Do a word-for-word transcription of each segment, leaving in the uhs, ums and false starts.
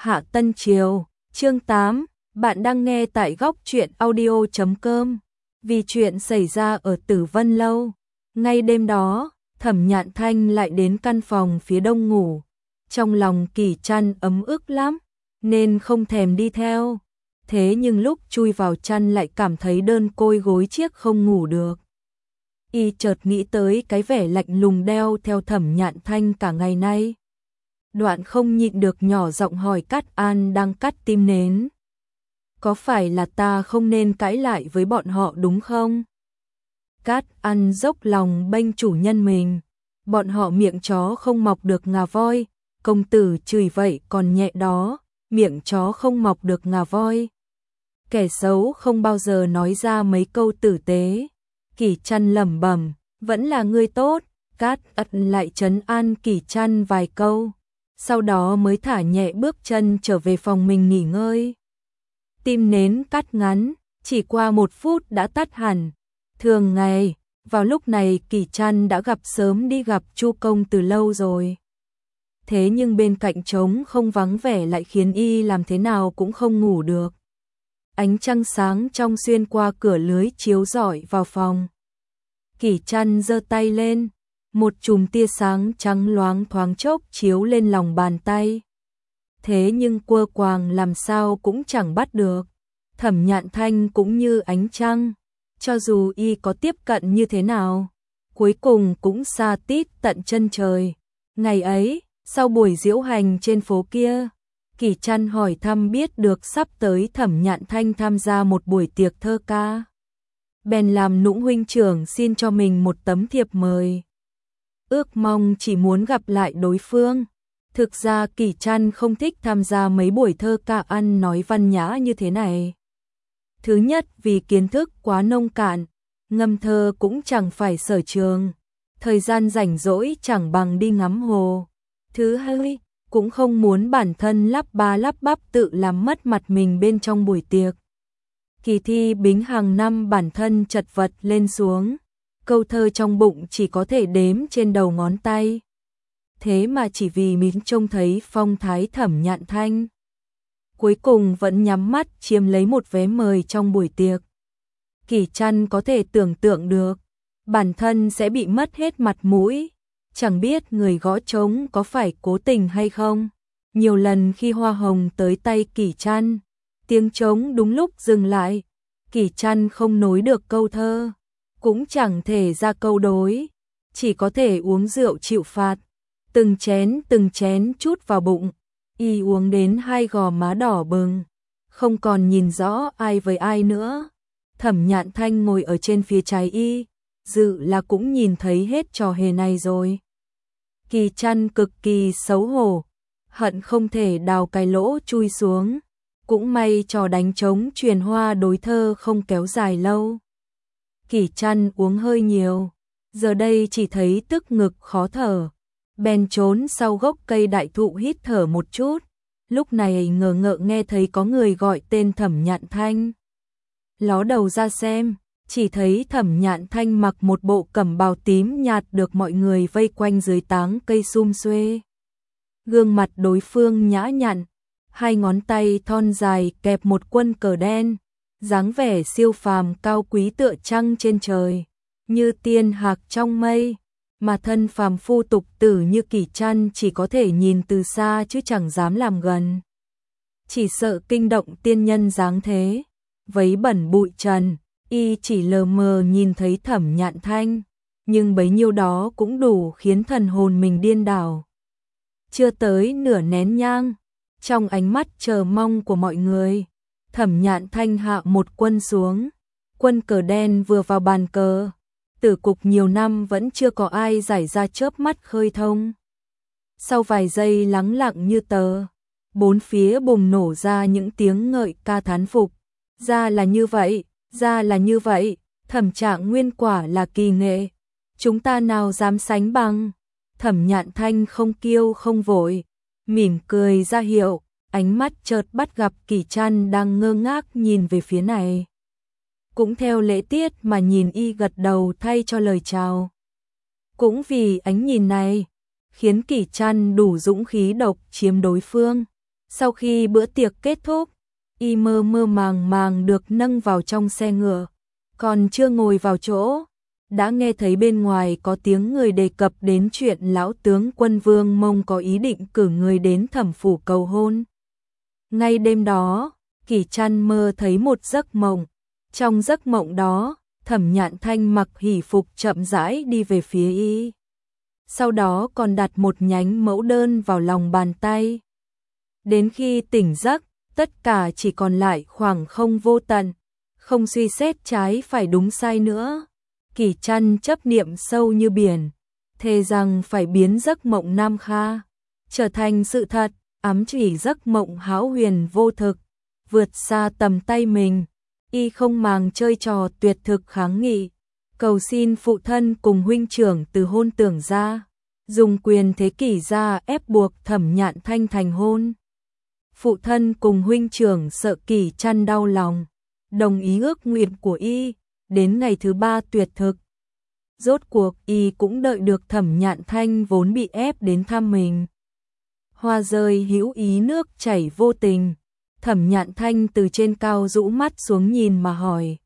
Hạ Tân Triều, chương tám, bạn đang nghe tại góc truyện audio chấm com. Vì chuyện xảy ra ở Tử Vân Lâu, ngay đêm đó, Thẩm Nhạn Thanh lại đến căn phòng phía đông ngủ. Trong lòng Kỳ Trăn ấm ức lắm, nên không thèm đi theo. Thế nhưng lúc chui vào chăn lại cảm thấy đơn côi gối chiếc không ngủ được. Y chợt nghĩ tới cái vẻ lạnh lùng đeo theo Thẩm Nhạn Thanh cả ngày nay. Đoạn không nhịn được nhỏ giọng hỏi Cát An đang cắt tim nến. Có phải là ta không nên cãi lại với bọn họ đúng không? Cát An dốc lòng bênh chủ nhân mình. Bọn họ miệng chó không mọc được ngà voi, công tử chửi vậy còn nhẹ đó, miệng chó không mọc được ngà voi. Kẻ xấu không bao giờ nói ra mấy câu tử tế. Kỳ Trăn lẩm bẩm, vẫn là người tốt. Cát An lại trấn an Kỳ Trăn vài câu, sau đó mới thả nhẹ bước chân trở về phòng mình nghỉ ngơi. Tim nến cắt ngắn, chỉ qua một phút đã tắt hẳn. Thường ngày, vào lúc này Kỳ Trăn đã gặp sớm đi gặp Chu Công từ lâu rồi. Thế nhưng bên cạnh trống không vắng vẻ lại khiến y làm thế nào cũng không ngủ được. Ánh trăng sáng trong xuyên qua cửa lưới chiếu rọi vào phòng. Kỳ Trăn giơ tay lên, một chùm tia sáng trắng loáng thoáng chốc chiếu lên lòng bàn tay. Thế nhưng quơ quàng làm sao cũng chẳng bắt được. Thẩm Nhạn Thanh cũng như ánh trăng, cho dù y có tiếp cận như thế nào, cuối cùng cũng xa tít tận chân trời. Ngày ấy, sau buổi diễu hành trên phố kia, Kỳ Trăn hỏi thăm biết được sắp tới Thẩm Nhạn Thanh tham gia một buổi tiệc thơ ca. Bèn làm nũng huynh trưởng xin cho mình một tấm thiệp mời. Ước mong chỉ muốn gặp lại đối phương. Thực ra Kỳ Trăn không thích tham gia mấy buổi thơ ca ăn nói văn nhã như thế này. Thứ nhất vì kiến thức quá nông cạn, ngâm thơ cũng chẳng phải sở trường, thời gian rảnh rỗi chẳng bằng đi ngắm hồ. Thứ hai, cũng không muốn bản thân lắp ba lắp bắp tự làm mất mặt mình bên trong buổi tiệc. Kỳ thi bính hàng năm bản thân chật vật lên xuống, câu thơ trong bụng chỉ có thể đếm trên đầu ngón tay. Thế mà chỉ vì mình trông thấy phong thái Thẩm Nhạn Thanh, cuối cùng vẫn nhắm mắt chiếm lấy một vé mời trong buổi tiệc. Kỳ Trăn có thể tưởng tượng được, bản thân sẽ bị mất hết mặt mũi. Chẳng biết người gõ trống có phải cố tình hay không. Nhiều lần khi hoa hồng tới tay Kỳ Trăn, tiếng trống đúng lúc dừng lại. Kỳ Trăn không nối được câu thơ, cũng chẳng thể ra câu đối, chỉ có thể uống rượu chịu phạt. Từng chén từng chén chút vào bụng, y uống đến hai gò má đỏ bừng, không còn nhìn rõ ai với ai nữa. Thẩm Nhạn Thanh ngồi ở trên phía trái y, dự là cũng nhìn thấy hết trò hề này rồi. Kỳ Trăn cực kỳ xấu hổ, hận không thể đào cái lỗ chui xuống. Cũng may trò đánh trống truyền hoa đối thơ không kéo dài lâu. Kỳ Trăn uống hơi nhiều, giờ đây chỉ thấy tức ngực khó thở. Bèn trốn sau gốc cây đại thụ hít thở một chút. Lúc này ngờ ngợ nghe thấy có người gọi tên Thẩm Nhạn Thanh. Ló đầu ra xem, chỉ thấy Thẩm Nhạn Thanh mặc một bộ cẩm bào tím nhạt được mọi người vây quanh dưới táng cây sum xuê. Gương mặt đối phương nhã nhặn, hai ngón tay thon dài kẹp một quân cờ đen, dáng vẻ siêu phàm cao quý tựa trăng trên trời, như tiên hạc trong mây. Mà thân phàm phu tục tử như Kỳ Trăn chỉ có thể nhìn từ xa chứ chẳng dám làm gần. Chỉ sợ kinh động tiên nhân dáng thế. Vấy bẩn bụi trần, y chỉ lờ mờ nhìn thấy Thẩm Nhạn Thanh, nhưng bấy nhiêu đó cũng đủ khiến thần hồn mình điên đảo. Chưa tới nửa nén nhang, trong ánh mắt chờ mong của mọi người, Thẩm Nhạn Thanh hạ một quân xuống. Quân cờ đen vừa vào bàn cờ, tử cục nhiều năm vẫn chưa có ai giải ra chớp mắt khơi thông. Sau vài giây lắng lặng như tờ, bốn phía bùng nổ ra những tiếng ngợi ca thán phục. Ra là như vậy, ra là như vậy, Thẩm Trạng Nguyên quả là kỳ nghệ, chúng ta nào dám sánh bằng. Thẩm Nhạn Thanh không kiêu không vội, mỉm cười ra hiệu, ánh mắt chợt bắt gặp Kỳ Trăn đang ngơ ngác nhìn về phía này. Cũng theo lễ tiết mà nhìn y gật đầu thay cho lời chào. Cũng vì ánh nhìn này, khiến Kỳ Trăn đủ dũng khí độc chiếm đối phương. Sau khi bữa tiệc kết thúc, y mơ mơ màng màng được nâng vào trong xe ngựa, còn chưa ngồi vào chỗ, đã nghe thấy bên ngoài có tiếng người đề cập đến chuyện lão tướng quân Vương Mông có ý định cử người đến Thẩm phủ cầu hôn. Ngay đêm đó, Kỷ Trăn mơ thấy một giấc mộng. Trong giấc mộng đó, Thẩm Nhạn Thanh mặc hỷ phục chậm rãi đi về phía y. Sau đó còn đặt một nhánh mẫu đơn vào lòng bàn tay. Đến khi tỉnh giấc, tất cả chỉ còn lại khoảng không vô tận, không suy xét trái phải đúng sai nữa. Kỷ Trăn chấp niệm sâu như biển, thề rằng phải biến giấc mộng Nam Kha trở thành sự thật, ám chỉ giấc mộng hão huyền vô thực, vượt xa tầm tay mình. Y không màng chơi trò tuyệt thực kháng nghị, cầu xin phụ thân cùng huynh trưởng từ hôn tưởng ra, dùng quyền thế kỷ gia ép buộc Thẩm Nhạn Thanh thành hôn. Phụ thân cùng huynh trưởng sợ Kỷ Trăn đau lòng, đồng ý ước nguyện của y. Đến ngày thứ ba tuyệt thực, rốt cuộc y cũng đợi được Thẩm Nhạn Thanh vốn bị ép đến thăm mình. Hoa rơi hữu ý nước chảy vô tình. Thẩm Nhạn Thanh từ trên cao rũ mắt xuống nhìn mà hỏi: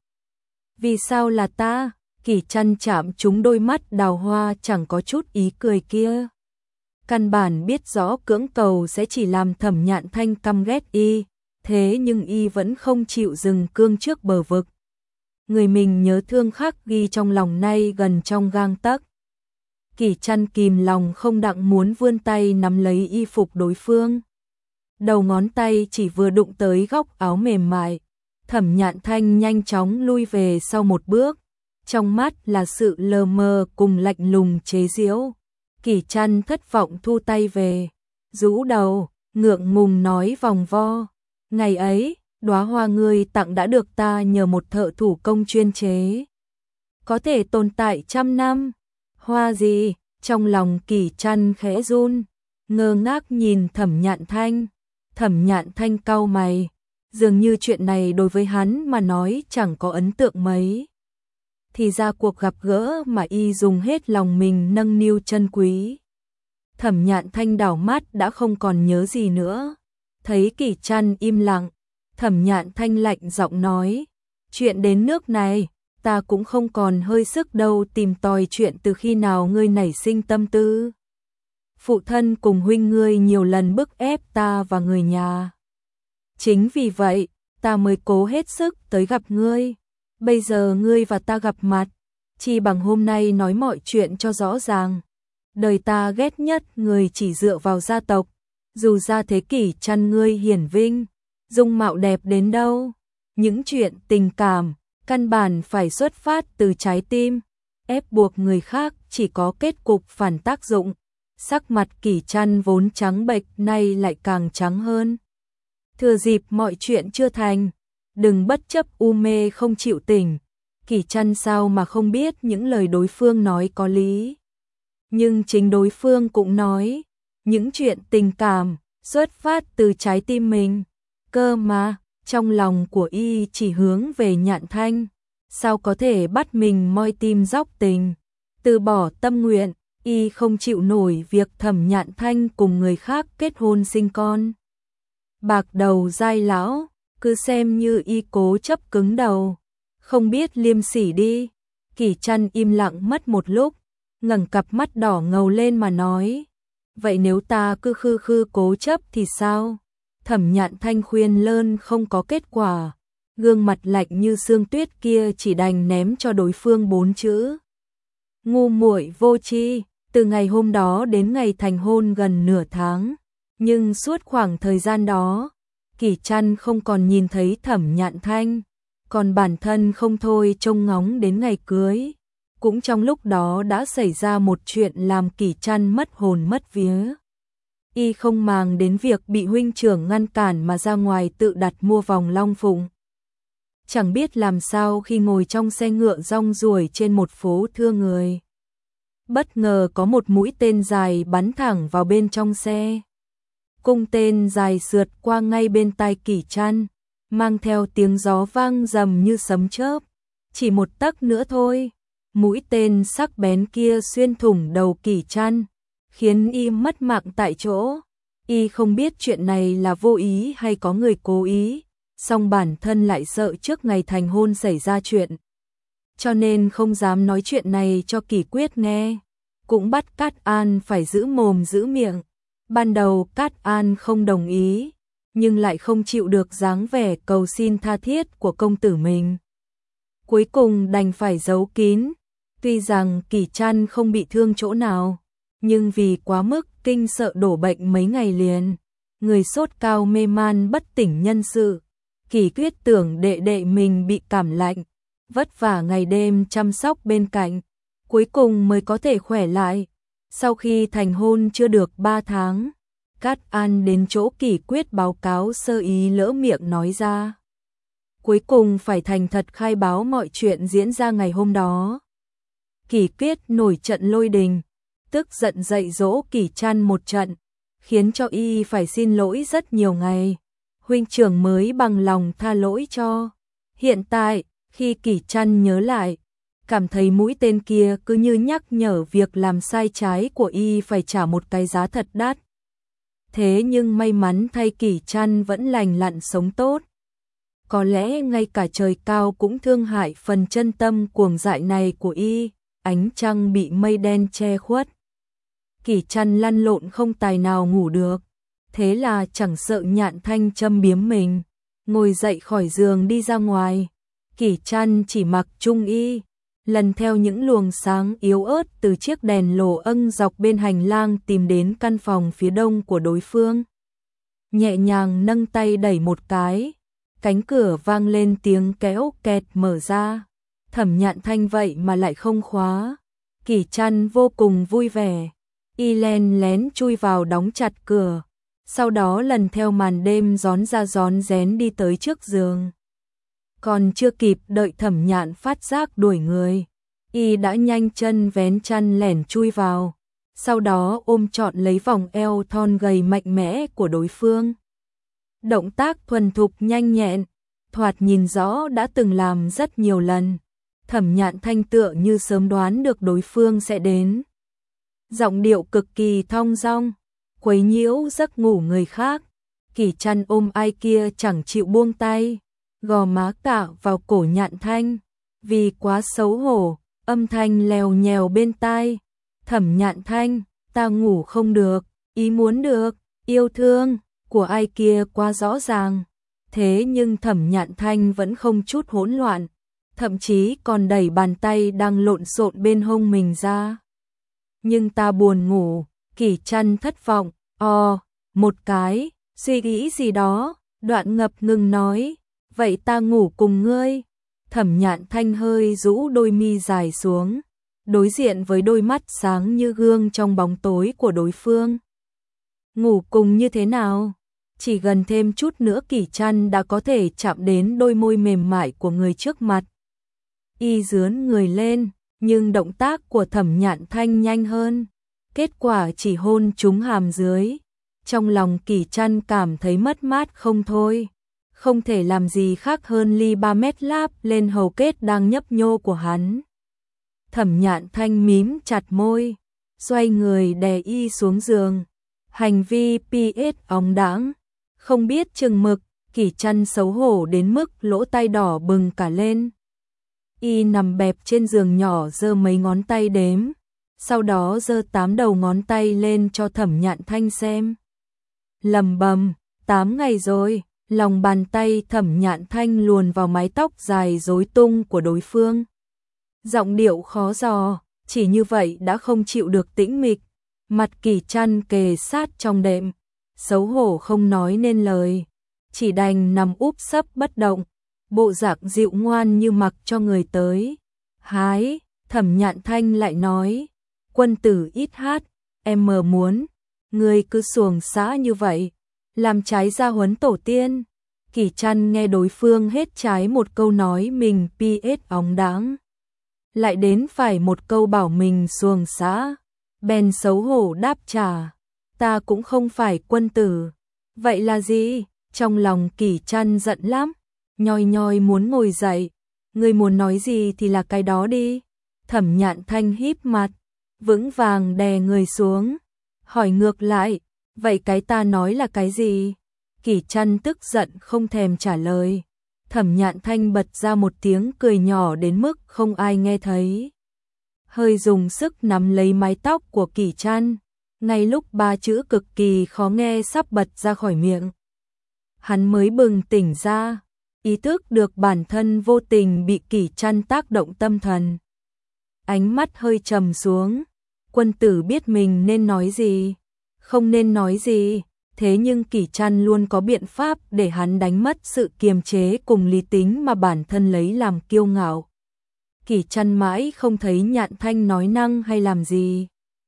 vì sao là ta? Kỷ Trăn chạm trúng đôi mắt đào hoa chẳng có chút ý cười kia. Căn bản biết rõ cưỡng cầu sẽ chỉ làm Thẩm Nhạn Thanh căm ghét y, thế nhưng y vẫn không chịu dừng cương trước bờ vực. Người mình nhớ thương khắc ghi trong lòng nay gần trong gang tấc. Kỷ Trăn kìm lòng không đặng muốn vươn tay nắm lấy y phục đối phương. Đầu ngón tay chỉ vừa đụng tới góc áo mềm mại, Thẩm Nhạn Thanh nhanh chóng lui về sau một bước, trong mắt là sự lờ mờ cùng lạnh lùng chế giễu. Kỷ Trăn thất vọng thu tay về, rũ đầu, ngượng ngùng nói vòng vo: ngày ấy, đóa hoa ngươi tặng đã được ta nhờ một thợ thủ công chuyên chế, có thể tồn tại trăm năm. Hoa gì? Trong lòng Kỷ Trăn khẽ run, ngơ ngác nhìn Thẩm Nhạn Thanh. Thẩm Nhạn Thanh cau mày, dường như chuyện này đối với hắn mà nói chẳng có ấn tượng mấy. Thì ra cuộc gặp gỡ mà y dùng hết lòng mình nâng niu chân quý. Thẩm Nhạn Thanh đảo mắt đã không còn nhớ gì nữa. Thấy Kỷ Trăn im lặng, Thẩm Nhạn Thanh lạnh giọng nói: chuyện đến nước này, ta cũng không còn hơi sức đâu tìm tòi chuyện từ khi nào ngươi nảy sinh tâm tư. Phụ thân cùng huynh ngươi nhiều lần bức ép ta và người nhà. Chính vì vậy, ta mới cố hết sức tới gặp ngươi. Bây giờ ngươi và ta gặp mặt, chỉ bằng hôm nay nói mọi chuyện cho rõ ràng. Đời ta ghét nhất người chỉ dựa vào gia tộc, dù ra thế Kỷ Trăn ngươi hiển vinh, dung mạo đẹp đến đâu. Những chuyện tình cảm, căn bản phải xuất phát từ trái tim, ép buộc người khác chỉ có kết cục phản tác dụng. Sắc mặt Kỷ Trăn vốn trắng bệch nay lại càng trắng hơn. Thừa dịp mọi chuyện chưa thành, đừng bất chấp u mê không chịu tỉnh. Kỷ Trăn sao mà không biết những lời đối phương nói có lý. Nhưng chính đối phương cũng nói, những chuyện tình cảm xuất phát từ trái tim mình. Cơ mà, trong lòng của y chỉ hướng về Nhạn Thanh, sao có thể bắt mình moi tim dóc tình. Từ bỏ tâm nguyện, y không chịu nổi việc Thẩm Nhạn Thanh cùng người khác kết hôn sinh con. Bạc đầu dai lão, cứ xem như y cố chấp cứng đầu, không biết liêm sỉ đi. Kỷ Trăn im lặng mất một lúc, ngẩng cặp mắt đỏ ngầu lên mà nói: vậy nếu ta cứ khư khư cố chấp thì sao? Thẩm Nhạn Thanh khuyên lơn không có kết quả, gương mặt lạnh như sương tuyết kia chỉ đành ném cho đối phương bốn chữ: ngu muội vô tri. Từ ngày hôm đó đến ngày thành hôn gần nửa tháng, nhưng suốt khoảng thời gian đó, Kỷ Trăn không còn nhìn thấy Thẩm Nhạn Thanh, còn bản thân không thôi trông ngóng đến ngày cưới. Cũng trong lúc đó đã xảy ra một chuyện làm Kỷ Trăn mất hồn mất vía. Y không màng đến việc bị huynh trưởng ngăn cản mà ra ngoài tự đặt mua vòng long phụng. Chẳng biết làm sao khi ngồi trong xe ngựa rong ruổi trên một phố thưa người, bất ngờ có một mũi tên dài bắn thẳng vào bên trong xe. Cung tên dài sượt qua ngay bên tai Kỷ Trăn, mang theo tiếng gió vang rầm như sấm chớp. Chỉ một tấc nữa thôi, mũi tên sắc bén kia xuyên thủng đầu Kỷ Trăn, khiến y mất mạng tại chỗ. Y không biết chuyện này là vô ý hay có người cố ý, song bản thân lại sợ trước ngày thành hôn xảy ra chuyện. Cho nên không dám nói chuyện này cho Kỳ Quyết nghe, cũng bắt Cát An phải giữ mồm giữ miệng. Ban đầu Cát An không đồng ý, nhưng lại không chịu được dáng vẻ cầu xin tha thiết của công tử mình. Cuối cùng đành phải giấu kín, tuy rằng Kỳ Trăn không bị thương chỗ nào, nhưng vì quá mức kinh sợ đổ bệnh mấy ngày liền, người sốt cao mê man bất tỉnh nhân sự. Kỳ Quyết tưởng đệ đệ mình bị cảm lạnh, vất vả ngày đêm chăm sóc bên cạnh, cuối cùng mới có thể khỏe lại. Sau khi thành hôn chưa được ba tháng, Cát An đến chỗ Kỳ Quyết báo cáo sơ ý lỡ miệng nói ra. Cuối cùng phải thành thật khai báo mọi chuyện diễn ra ngày hôm đó. Kỳ Quyết nổi trận lôi đình, tức giận dạy dỗ Kỳ Trăn một trận, khiến cho y phải xin lỗi rất nhiều ngày. Huynh trưởng mới bằng lòng tha lỗi cho. Hiện tại, khi Kỳ Trăn nhớ lại, cảm thấy mũi tên kia cứ như nhắc nhở việc làm sai trái của y phải trả một cái giá thật đắt. Thế nhưng may mắn thay Kỳ Trăn vẫn lành lặn sống tốt. Có lẽ ngay cả trời cao cũng thương hại phần chân tâm cuồng dại này của y, ánh trăng bị mây đen che khuất. Kỳ Trăn lăn lộn không tài nào ngủ được, thế là chẳng sợ Nhạn Thanh châm biếm mình, ngồi dậy khỏi giường đi ra ngoài. Kỳ Trăn chỉ mặc trung y, lần theo những luồng sáng yếu ớt từ chiếc đèn lồ âng dọc bên hành lang tìm đến căn phòng phía đông của đối phương. Nhẹ nhàng nâng tay đẩy một cái, cánh cửa vang lên tiếng kéo kẹt mở ra. Thẩm Nhạn Thanh vậy mà lại không khóa. Kỳ Trăn vô cùng vui vẻ, y len lén chui vào đóng chặt cửa, sau đó lần theo màn đêm rón ra rón rén đi tới trước giường. Còn chưa kịp đợi Thẩm Nhạn phát giác đuổi người, y đã nhanh chân vén chăn lẻn chui vào, sau đó ôm trọn lấy vòng eo thon gầy mạnh mẽ của đối phương. Động tác thuần thục nhanh nhẹn, thoạt nhìn rõ đã từng làm rất nhiều lần. Thẩm Nhạn Thanh tựa như sớm đoán được đối phương sẽ đến. Giọng điệu cực kỳ thong dong, quấy nhiễu giấc ngủ người khác. Kỳ Trăn ôm ai kia chẳng chịu buông tay, gò má cạo vào cổ Nhạn Thanh. Vì quá xấu hổ, âm thanh lèo nhèo bên tai. Thẩm Nhạn Thanh, ta ngủ không được, ý muốn được, yêu thương của ai kia quá rõ ràng. Thế nhưng Thẩm Nhạn Thanh vẫn không chút hỗn loạn, thậm chí còn đẩy bàn tay đang lộn xộn bên hông mình ra. Nhưng ta buồn ngủ. Kỳ Trăn thất vọng, o, một cái, suy nghĩ gì đó, đoạn ngập ngừng nói, vậy ta ngủ cùng ngươi. Thẩm Nhạn Thanh hơi rũ đôi mi dài xuống, đối diện với đôi mắt sáng như gương trong bóng tối của đối phương. Ngủ cùng như thế nào? Chỉ gần thêm chút nữa Kỳ Trăn đã có thể chạm đến đôi môi mềm mại của người trước mặt. Y dướn người lên, nhưng động tác của Thẩm Nhạn Thanh nhanh hơn. Kết quả chỉ hôn trúng hàm dưới. Trong lòng Kỳ Trăn cảm thấy mất mát không thôi. Không thể làm gì khác hơn ly ba mét láp lên hầu kết đang nhấp nhô của hắn. Thẩm Nhạn Thanh mím chặt môi, xoay người đè y xuống giường. Hành vi pê ét óng đãng, không biết chừng mực. Kỳ Trăn xấu hổ đến mức lỗ tai đỏ bừng cả lên. Y nằm bẹp trên giường nhỏ giơ mấy ngón tay đếm, sau đó giơ tám đầu ngón tay lên cho Thẩm Nhạn Thanh xem. Lầm bầm, tám ngày rồi. Lòng bàn tay Thẩm Nhạn Thanh luồn vào mái tóc dài rối tung của đối phương. Giọng điệu khó dò, chỉ như vậy đã không chịu được tĩnh mịch. Mặt Kỳ Trăn kề sát trong đệm, xấu hổ không nói nên lời, chỉ đành nằm úp sấp bất động, bộ dạng dịu ngoan như mặc cho người tới. Hái, Thẩm Nhạn Thanh lại nói, quân tử ít hát, em mờ muốn, ngươi cứ xuồng xã như vậy, làm trái gia huấn tổ tiên. Kỳ Trăn nghe đối phương hết trái một câu nói mình pê ét óng đãng, lại đến phải một câu bảo mình xuồng xã, bèn xấu hổ đáp trả, ta cũng không phải quân tử. Vậy là gì? Trong lòng Kỳ Trăn giận lắm, nhoi nhoi muốn ngồi dậy. Ngươi muốn nói gì thì là cái đó đi. Thẩm Nhạn Thanh híp mặt, vững vàng đè người xuống, hỏi ngược lại, Vậy cái ta nói là cái gì? Kỷ Trăn tức giận không thèm trả lời. Thẩm Nhạn Thanh bật ra một tiếng cười nhỏ đến mức không ai nghe thấy. Hơi dùng sức nắm lấy mái tóc của Kỷ Trăn, ngay lúc ba chữ cực kỳ khó nghe sắp bật ra khỏi miệng. Hắn mới bừng tỉnh ra, ý thức được bản thân vô tình bị Kỷ Trăn tác động tâm thần. Ánh mắt hơi trầm xuống, quân tử biết mình nên nói gì, không nên nói gì, thế nhưng Kỷ Trăn luôn có biện pháp để hắn đánh mất sự kiềm chế cùng lý tính mà bản thân lấy làm kiêu ngạo. Kỷ Trăn mãi không thấy Nhạn Thanh nói năng hay làm gì.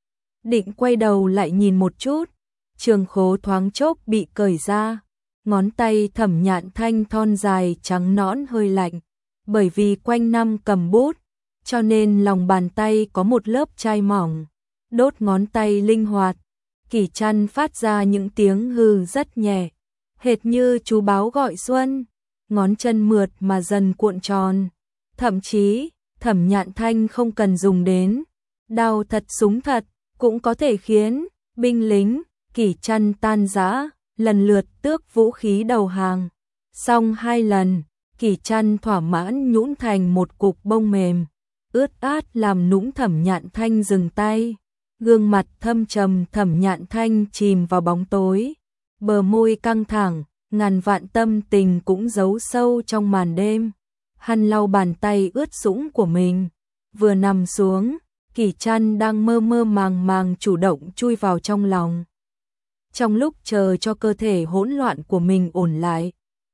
Định quay đầu lại nhìn một chút, trường khố thoáng chốc bị cởi ra, ngón tay Thẩm Nhạn Thanh thon dài trắng nõn hơi lạnh, bởi vì quanh năm cầm bút, cho nên lòng bàn tay có một lớp chai mỏng, đốt ngón tay linh hoạt. Kỷ Trăn phát ra những tiếng hừ rất nhẹ, hệt như chú báo gọi xuân, ngón chân mượt mà dần cuộn tròn, thậm chí Thẩm Nhạn Thanh không cần dùng đến đao thật súng thật, cũng có thể khiến binh lính Kỷ Trăn tan rã, lần lượt tước vũ khí đầu hàng. Xong hai lần, Kỷ Trăn thỏa mãn nhũn thành một cục bông mềm, ướt át làm nũng Thẩm Nhạn Thanh dừng tay. Gương mặt thâm trầm Thẩm Nhạn Thanh chìm vào bóng tối, bờ môi căng thẳng, ngàn vạn tâm tình cũng giấu sâu trong màn đêm. Hắn lau bàn tay ướt sũng của mình, vừa nằm xuống, Kỷ Trăn đang mơ mơ màng màng chủ động chui vào trong lòng. Trong lúc chờ cho cơ thể hỗn loạn của mình ổn lại,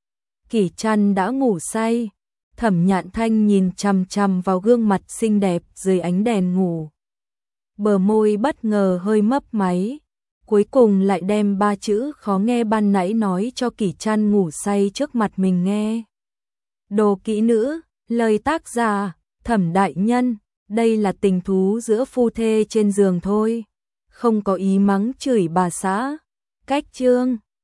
Kỷ Trăn đã ngủ say. Thẩm Nhạn Thanh nhìn chằm chằm vào gương mặt xinh đẹp dưới ánh đèn ngủ. Bờ môi bất ngờ hơi mấp máy, cuối cùng lại đem ba chữ khó nghe ban nãy nói cho Kỷ Trăn ngủ say trước mặt mình nghe. Đồ kỹ nữ, lời tác giả, Thẩm đại nhân, đây là tình thú giữa phu thê trên giường thôi, không có ý mắng chửi bà xã. Cách chương